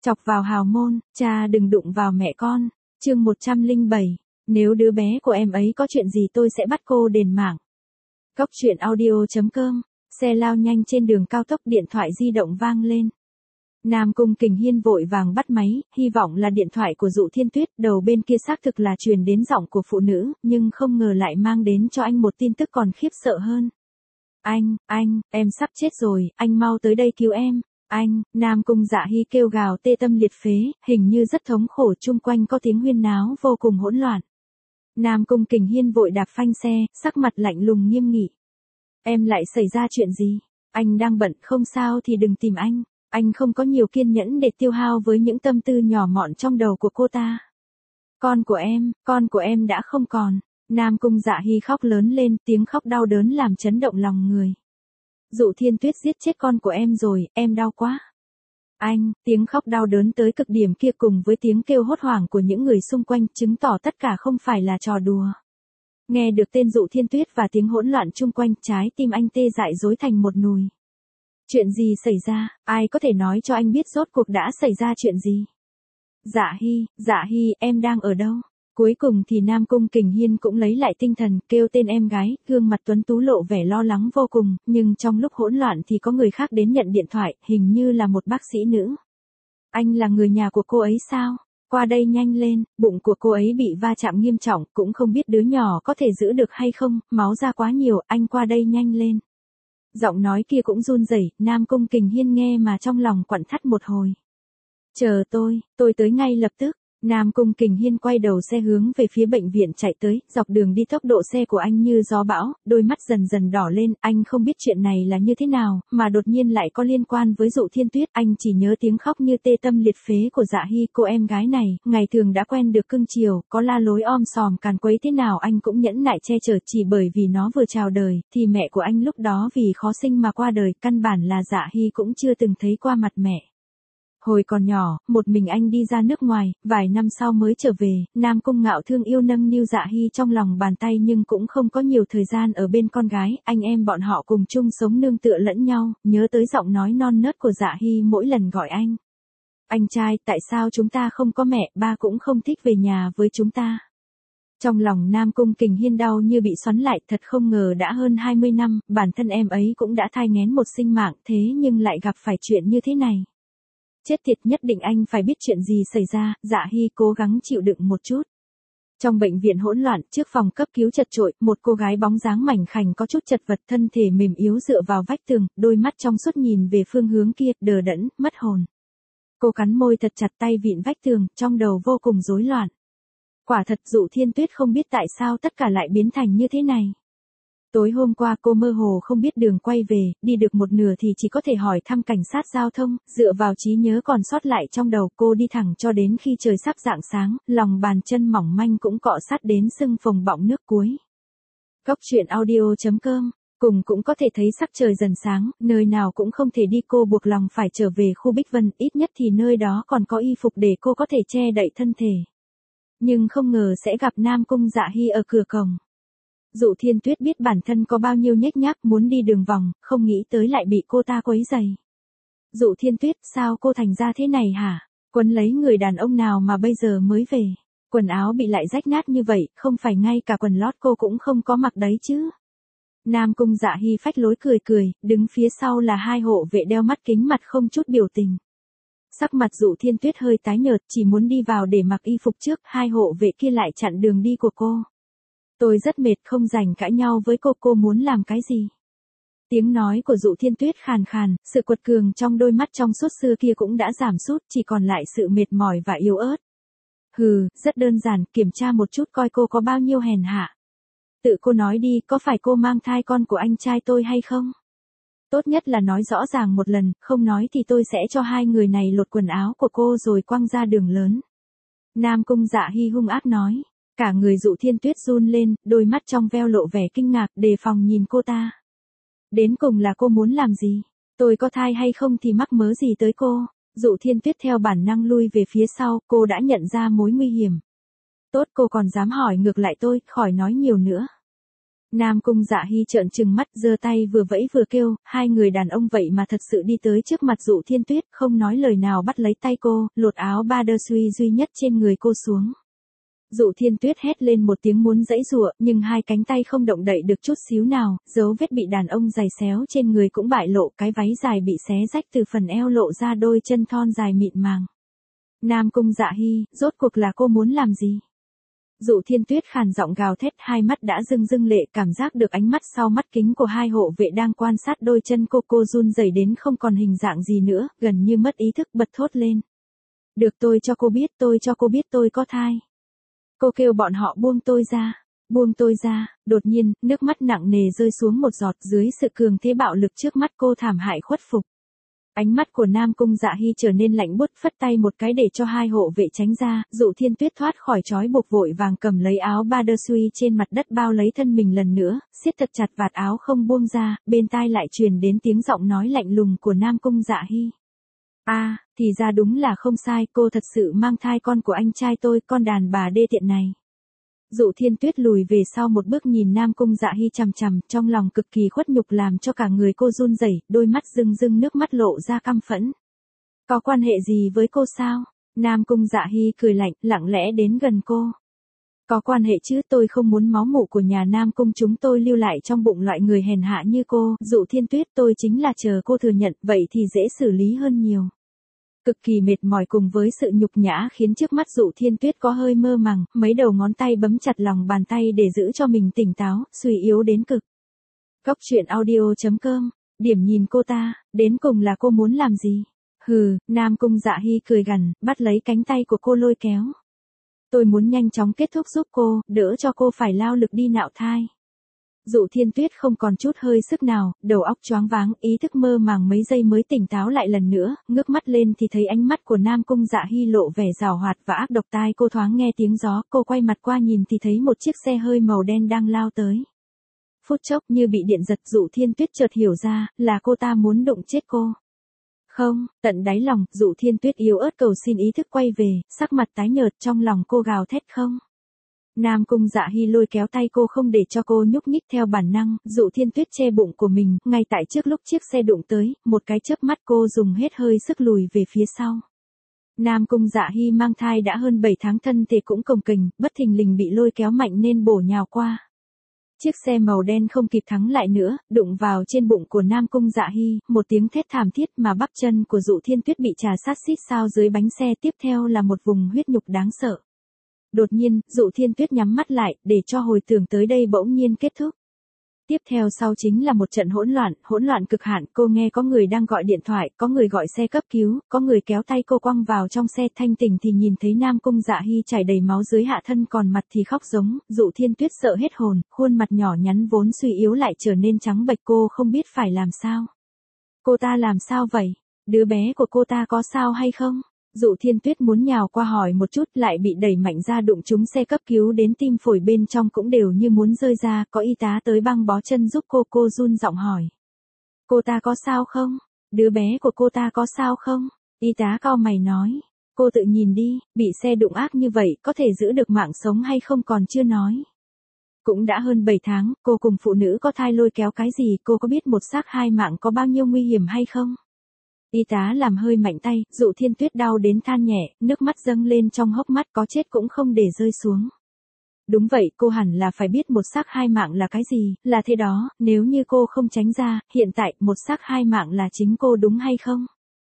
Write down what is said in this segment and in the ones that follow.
Chọc vào hào môn, cha đừng đụng vào mẹ con. Chương 107. Nếu đứa bé của em ấy có chuyện gì tôi sẽ bắt cô đền mạng. Cốc truyện audio.com. Xe lao nhanh trên đường cao tốc, điện thoại di động vang lên. Nam Cung Kình Hiên vội vàng bắt máy, hy vọng là điện thoại của Dụ Thiên Tuyết. Đầu bên kia xác thực là truyền đến giọng của phụ nữ, nhưng không ngờ lại mang đến cho anh một tin tức còn khiếp sợ hơn. Anh, em sắp chết rồi, anh mau tới đây cứu em. Anh, Nam Cung Dạ Hy kêu gào tê tâm liệt phế, hình như rất thống khổ, chung quanh có tiếng huyên náo vô cùng hỗn loạn. Nam Cung Kình Hiên vội đạp phanh xe, sắc mặt lạnh lùng nghiêm nghị. Em lại xảy ra chuyện gì? Anh đang bận, không sao thì đừng tìm anh. Anh không có nhiều kiên nhẫn để tiêu hao với những tâm tư nhỏ mọn trong đầu của cô ta. Con của em đã không còn. Nam Cung Dạ Hy khóc lớn lên, tiếng khóc đau đớn làm chấn động lòng người. Dụ Thiên Tuyết giết chết con của em rồi, em đau quá. Anh, tiếng khóc đau đớn tới cực điểm kia cùng với tiếng kêu hốt hoảng của những người xung quanh chứng tỏ tất cả không phải là trò đùa. Nghe được tên Dụ Thiên Tuyết và tiếng hỗn loạn chung quanh, trái tim anh tê dại rối thành một nùi. Chuyện gì xảy ra, ai có thể nói cho anh biết rốt cuộc đã xảy ra chuyện gì? Dạ Hy, em đang ở đâu? Cuối cùng thì Nam Cung Kình Hiên cũng lấy lại tinh thần, kêu tên em gái, gương mặt tuấn tú lộ vẻ lo lắng vô cùng, nhưng trong lúc hỗn loạn thì có người khác đến nhận điện thoại, hình như là một bác sĩ nữ. Anh là người nhà của cô ấy sao? Qua đây nhanh lên, bụng của cô ấy bị va chạm nghiêm trọng, cũng không biết đứa nhỏ có thể giữ được hay không, máu ra quá nhiều, anh qua đây nhanh lên. Giọng nói kia cũng run rẩy, Nam Cung Kình Hiên nghe mà trong lòng quặn thắt một hồi. Chờ tôi tới ngay lập tức. Nam Cung Kình Hiên quay đầu xe hướng về phía bệnh viện chạy tới, dọc đường đi tốc độ xe của anh như gió bão, đôi mắt dần dần đỏ lên, anh không biết chuyện này là như thế nào, mà đột nhiên lại có liên quan với Dụ Thiên Tuyết, anh chỉ nhớ tiếng khóc như tê tâm liệt phế của Dạ Hy, cô em gái này, ngày thường đã quen được cưng chiều, có la lối om sòm càn quấy thế nào anh cũng nhẫn nại che chở, chỉ bởi vì nó vừa chào đời, thì mẹ của anh lúc đó vì khó sinh mà qua đời, căn bản là Dạ Hy cũng chưa từng thấy qua mặt mẹ. Hồi còn nhỏ, một mình anh đi ra nước ngoài, vài năm sau mới trở về, Nam Cung Ngạo thương yêu nâng niu Dạ Hy trong lòng bàn tay nhưng cũng không có nhiều thời gian ở bên con gái, anh em bọn họ cùng chung sống nương tựa lẫn nhau, nhớ tới giọng nói non nớt của Dạ Hy mỗi lần gọi anh. Anh trai, tại sao chúng ta không có mẹ, ba cũng không thích về nhà với chúng ta. Trong lòng Nam Cung Kình Hiên đau như bị xoắn lại, thật không ngờ đã hơn 20 năm, bản thân em ấy cũng đã thai nghén một sinh mạng, thế nhưng lại gặp phải chuyện như thế này. Chết tiệt, nhất định anh phải biết chuyện gì xảy ra, Dạ Hy cố gắng chịu đựng một chút. Trong bệnh viện hỗn loạn, trước phòng cấp cứu chật chội, một cô gái bóng dáng mảnh khảnh có chút chật vật, thân thể mềm yếu dựa vào vách tường, đôi mắt trong suốt nhìn về phương hướng kia, đờ đẫn, mất hồn. Cô cắn môi thật chặt, tay vịn vách tường, trong đầu vô cùng rối loạn. Quả thật Dụ Thiên Tuyết không biết tại sao tất cả lại biến thành như thế này. Tối hôm qua cô mơ hồ không biết đường quay về, đi được một nửa thì chỉ có thể hỏi thăm cảnh sát giao thông, dựa vào trí nhớ còn sót lại trong đầu, cô đi thẳng cho đến khi trời sắp rạng sáng, lòng bàn chân mỏng manh cũng cọ sát đến sưng phồng bọng nước cuối. Cốc truyện audio.com, cùng cũng có thể thấy sắc trời dần sáng, nơi nào cũng không thể đi, cô buộc lòng phải trở về khu Bích Vân, ít nhất thì nơi đó còn có y phục để cô có thể che đậy thân thể. Nhưng không ngờ sẽ gặp Nam Cung Dạ Hy ở cửa cổng. Dụ Thiên Tuyết biết bản thân có bao nhiêu nhếch nhác, muốn đi đường vòng, không nghĩ tới lại bị cô ta quấy rầy. Dụ Thiên Tuyết, sao cô thành ra thế này hả? Quấn lấy người đàn ông nào mà bây giờ mới về? Quần áo bị lại rách nát như vậy, không phải ngay cả quần lót cô cũng không có mặc đấy chứ? Nam Cung Dạ Hy phách lối cười, đứng phía sau là hai hộ vệ đeo mắt kính, mặt không chút biểu tình. Sắc mặt Dụ Thiên Tuyết hơi tái nhợt, chỉ muốn đi vào để mặc y phục trước, hai hộ vệ kia lại chặn đường đi của cô. Tôi rất mệt, không rảnh cãi nhau với cô muốn làm cái gì? Tiếng nói của Dụ Thiên Tuyết khàn khàn, sự quật cường trong đôi mắt trong suốt xưa kia cũng đã giảm sút, chỉ còn lại sự mệt mỏi và yếu ớt. Hừ, rất đơn giản, kiểm tra một chút coi cô có bao nhiêu hèn hạ. Tự cô nói đi, có phải cô mang thai con của anh trai tôi hay không? Tốt nhất là nói rõ ràng một lần, không nói thì tôi sẽ cho hai người này lột quần áo của cô rồi quăng ra đường lớn. Nam Cung Dạ Hy hung ác nói. Cả người Dụ Thiên Tuyết run lên, đôi mắt trong veo lộ vẻ kinh ngạc, đề phòng nhìn cô ta. Đến cùng là cô muốn làm gì? Tôi có thai hay không thì mắc mớ gì tới cô? Dụ Thiên Tuyết theo bản năng lui về phía sau, cô đã nhận ra mối nguy hiểm. Tốt, cô còn dám hỏi ngược lại tôi, khỏi nói nhiều nữa. Nam Cung Dạ Hy trợn trừng mắt, giơ tay vừa vẫy vừa kêu, hai người đàn ông vậy mà thật sự đi tới trước mặt Dụ Thiên Tuyết, không nói lời nào bắt lấy tay cô, lột áo Badersuy duy nhất trên người cô xuống. Dụ Thiên Tuyết hét lên một tiếng muốn giãy giụa, nhưng hai cánh tay không động đậy được chút xíu nào, dấu vết bị đàn ông giày xéo trên người cũng bại lộ, cái váy dài bị xé rách từ phần eo lộ ra đôi chân thon dài mịn màng. Nam Cung Dạ Hy, rốt cuộc là cô muốn làm gì? Dụ Thiên Tuyết khàn giọng gào thét, hai mắt đã rưng rưng lệ, cảm giác được ánh mắt sau mắt kính của hai hộ vệ đang quan sát đôi chân cô run rẩy đến không còn hình dạng gì nữa, gần như mất ý thức bật thốt lên. Được, tôi cho cô biết tôi có thai. Cô kêu bọn họ buông tôi ra, đột nhiên, nước mắt nặng nề rơi xuống một giọt dưới sự cường thế bạo lực trước mắt cô thảm hại khuất phục. Ánh mắt của Nam Cung Dạ Hy trở nên lạnh buốt, phất tay một cái để cho hai hộ vệ tránh ra, Dụ Thiên Tuyết thoát khỏi trói buộc vội vàng cầm lấy áo Badersuy trên mặt đất bao lấy thân mình lần nữa, siết thật chặt vạt áo không buông ra, bên tai lại truyền đến tiếng giọng nói lạnh lùng của Nam Cung Dạ Hy. Thì ra đúng là không sai, cô thật sự mang thai con của anh trai tôi, con đàn bà đê tiện này. Dụ Thiên Tuyết lùi về sau một bước nhìn Nam Cung Dạ Hy chằm chằm, trong lòng cực kỳ khuất nhục làm cho cả người cô run rẩy, đôi mắt rưng rưng nước mắt lộ ra căm phẫn. Có quan hệ gì với cô sao? Nam Cung Dạ Hy cười lạnh, lặng lẽ đến gần cô. Có quan hệ chứ, tôi không muốn máu mủ của nhà Nam Cung chúng tôi lưu lại trong bụng loại người hèn hạ như cô. Dụ Thiên Tuyết, tôi chính là chờ cô thừa nhận, vậy thì dễ xử lý hơn nhiều. Cực kỳ mệt mỏi cùng với sự nhục nhã khiến trước mắt Dụ Thiên Tuyết có hơi mơ màng, mấy đầu ngón tay bấm chặt lòng bàn tay để giữ cho mình tỉnh táo, suy yếu đến cực. Góc truyện audio.com, điểm nhìn cô ta, đến cùng là cô muốn làm gì? Hừ, Nam Cung Dạ Hy cười gằn, bắt lấy cánh tay của cô lôi kéo. Tôi muốn nhanh chóng kết thúc giúp cô, đỡ cho cô phải lao lực đi nạo thai. Dụ Thiên Tuyết không còn chút hơi sức nào, đầu óc choáng váng, ý thức mơ màng mấy giây mới tỉnh táo lại lần nữa, ngước mắt lên thì thấy ánh mắt của Nam Cung Dạ Hy lộ vẻ giảo hoạt và ác độc, tai cô thoáng nghe tiếng gió, cô quay mặt qua nhìn thì thấy một chiếc xe hơi màu đen đang lao tới. Phút chốc như bị điện giật, Dụ Thiên Tuyết chợt hiểu ra, là cô ta muốn đụng chết cô. Không, tận đáy lòng, Dụ Thiên Tuyết yếu ớt cầu xin ý thức quay về, sắc mặt tái nhợt, trong lòng cô gào thét không. Nam Cung Dạ Hy lôi kéo tay cô không để cho cô nhúc nhích, theo bản năng, Dụ Thiên Tuyết che bụng của mình, ngay tại trước lúc chiếc xe đụng tới, một cái chớp mắt cô dùng hết hơi sức lùi về phía sau. Nam Cung Dạ Hy mang thai đã hơn 7 tháng, thân thể cũng cồng kềnh, bất thình lình bị lôi kéo mạnh nên bổ nhào qua. Chiếc xe màu đen không kịp thắng lại nữa, đụng vào trên bụng của Nam Cung Dạ Hy, một tiếng thét thảm thiết mà bắp chân của Dụ Thiên Tuyết bị trà sát xít sao dưới bánh xe, tiếp theo là một vùng huyết nhục đáng sợ. Đột nhiên, Dụ Thiên Tuyết nhắm mắt lại, để cho hồi tưởng tới đây bỗng nhiên kết thúc. Tiếp theo sau chính là một trận hỗn loạn cực hạn, cô nghe có người đang gọi điện thoại, có người gọi xe cấp cứu, có người kéo tay cô quăng vào trong xe, thanh tỉnh thì nhìn thấy Nam Cung Dạ Hy chảy đầy máu dưới hạ thân, còn mặt thì khóc giống, Dụ Thiên Tuyết sợ hết hồn, khuôn mặt nhỏ nhắn vốn suy yếu lại trở nên trắng bệch, cô không biết phải làm sao. Cô ta làm sao vậy? Đứa bé của cô ta có sao hay không? Dụ Thiên Tuyết muốn nhào qua hỏi một chút, lại bị đẩy mạnh ra đụng trúng xe cấp cứu đến tim phổi bên trong cũng đều như muốn rơi ra, có y tá tới băng bó chân giúp cô run giọng hỏi. Cô ta có sao không? Đứa bé của cô ta có sao không? Y tá cau mày nói. Cô tự nhìn đi, bị xe đụng ác như vậy, có thể giữ được mạng sống hay không còn chưa nói. Cũng đã hơn 7 tháng, cô cùng phụ nữ có thai lôi kéo cái gì, cô có biết một xác hai mạng có bao nhiêu nguy hiểm hay không? Y tá làm hơi mạnh tay, Dụ Thiên Tuyết đau đến than nhẹ, nước mắt dâng lên trong hốc mắt, có chết cũng không để rơi xuống. Đúng vậy, cô hẳn là phải biết một xác hai mạng là cái gì, là thế đó, nếu như cô không tránh ra, hiện tại, một xác hai mạng là chính cô đúng hay không?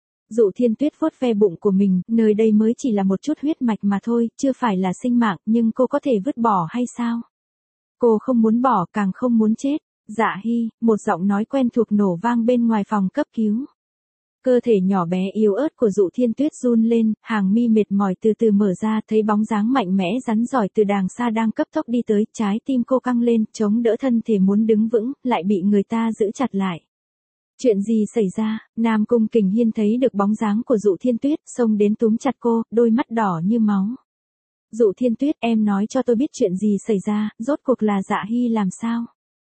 Dụ Thiên Tuyết vuốt ve bụng của mình, nơi đây mới chỉ là một chút huyết mạch mà thôi, chưa phải là sinh mạng, nhưng cô có thể vứt bỏ hay sao? Cô không muốn bỏ, càng không muốn chết. Dạ Hy, một giọng nói quen thuộc nổ vang bên ngoài phòng cấp cứu. Cơ thể nhỏ bé yếu ớt của Dụ Thiên Tuyết run lên, hàng mi mệt mỏi từ từ mở ra, thấy bóng dáng mạnh mẽ rắn giỏi từ đàng xa đang cấp tốc đi tới, trái tim cô căng lên, chống đỡ thân thể muốn đứng vững, lại bị người ta giữ chặt lại. Chuyện gì xảy ra? Nam Cung Kình Hiên thấy được bóng dáng của Dụ Thiên Tuyết, xông đến túm chặt cô, đôi mắt đỏ như máu. Dụ Thiên Tuyết, em nói cho tôi biết chuyện gì xảy ra, rốt cuộc là Dạ Hy làm sao?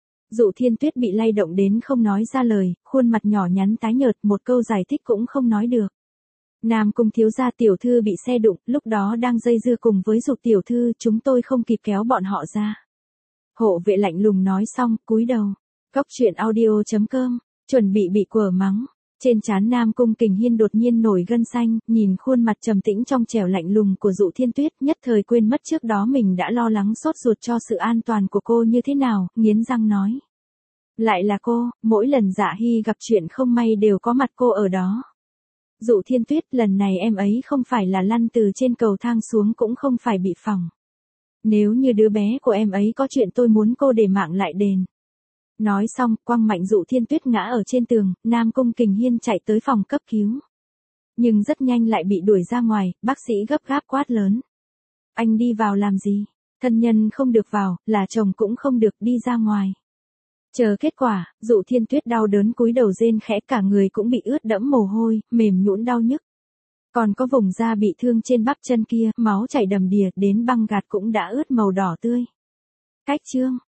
Dụ Thiên Tuyết bị lay động đến không nói ra lời, khuôn mặt nhỏ nhắn tái nhợt, một câu giải thích cũng không nói được. Nam Cung thiếu gia, tiểu thư bị xe đụng, lúc đó đang dây dưa cùng với Dụ tiểu thư, chúng tôi không kịp kéo bọn họ ra. Hộ vệ lạnh lùng nói xong, cúi đầu. Cốc truyện audio.com, chuẩn bị quở mắng. Trên trán Nam Cung Kình Hiên đột nhiên nổi gân xanh, nhìn khuôn mặt trầm tĩnh trong trẻo lạnh lùng của Dụ Thiên Tuyết, nhất thời quên mất trước đó mình đã lo lắng sốt ruột cho sự an toàn của cô như thế nào, nghiến răng nói. Lại là cô, mỗi lần Dạ Hy gặp chuyện không may đều có mặt cô ở đó. Dụ Thiên Tuyết, lần này em ấy không phải là lăn từ trên cầu thang xuống cũng không phải bị phỏng. Nếu như đứa bé của em ấy có chuyện tôi muốn cô để mạng lại đền. Nói xong, quăng mạnh Dụ Thiên Tuyết ngã ở trên tường, Nam Cung Kình Hiên chạy tới phòng cấp cứu. Nhưng rất nhanh lại bị đuổi ra ngoài, bác sĩ gấp gáp quát lớn. Anh đi vào làm gì? Thân nhân không được vào, là chồng cũng không được, đi ra ngoài. Chờ kết quả, Dụ Thiên Tuyết đau đớn cúi đầu rên khẽ, cả người cũng bị ướt đẫm mồ hôi, mềm nhũn đau nhức. Còn có vùng da bị thương trên bắp chân kia, máu chảy đầm đìa, đến băng gạt cũng đã ướt màu đỏ tươi. Cách chương.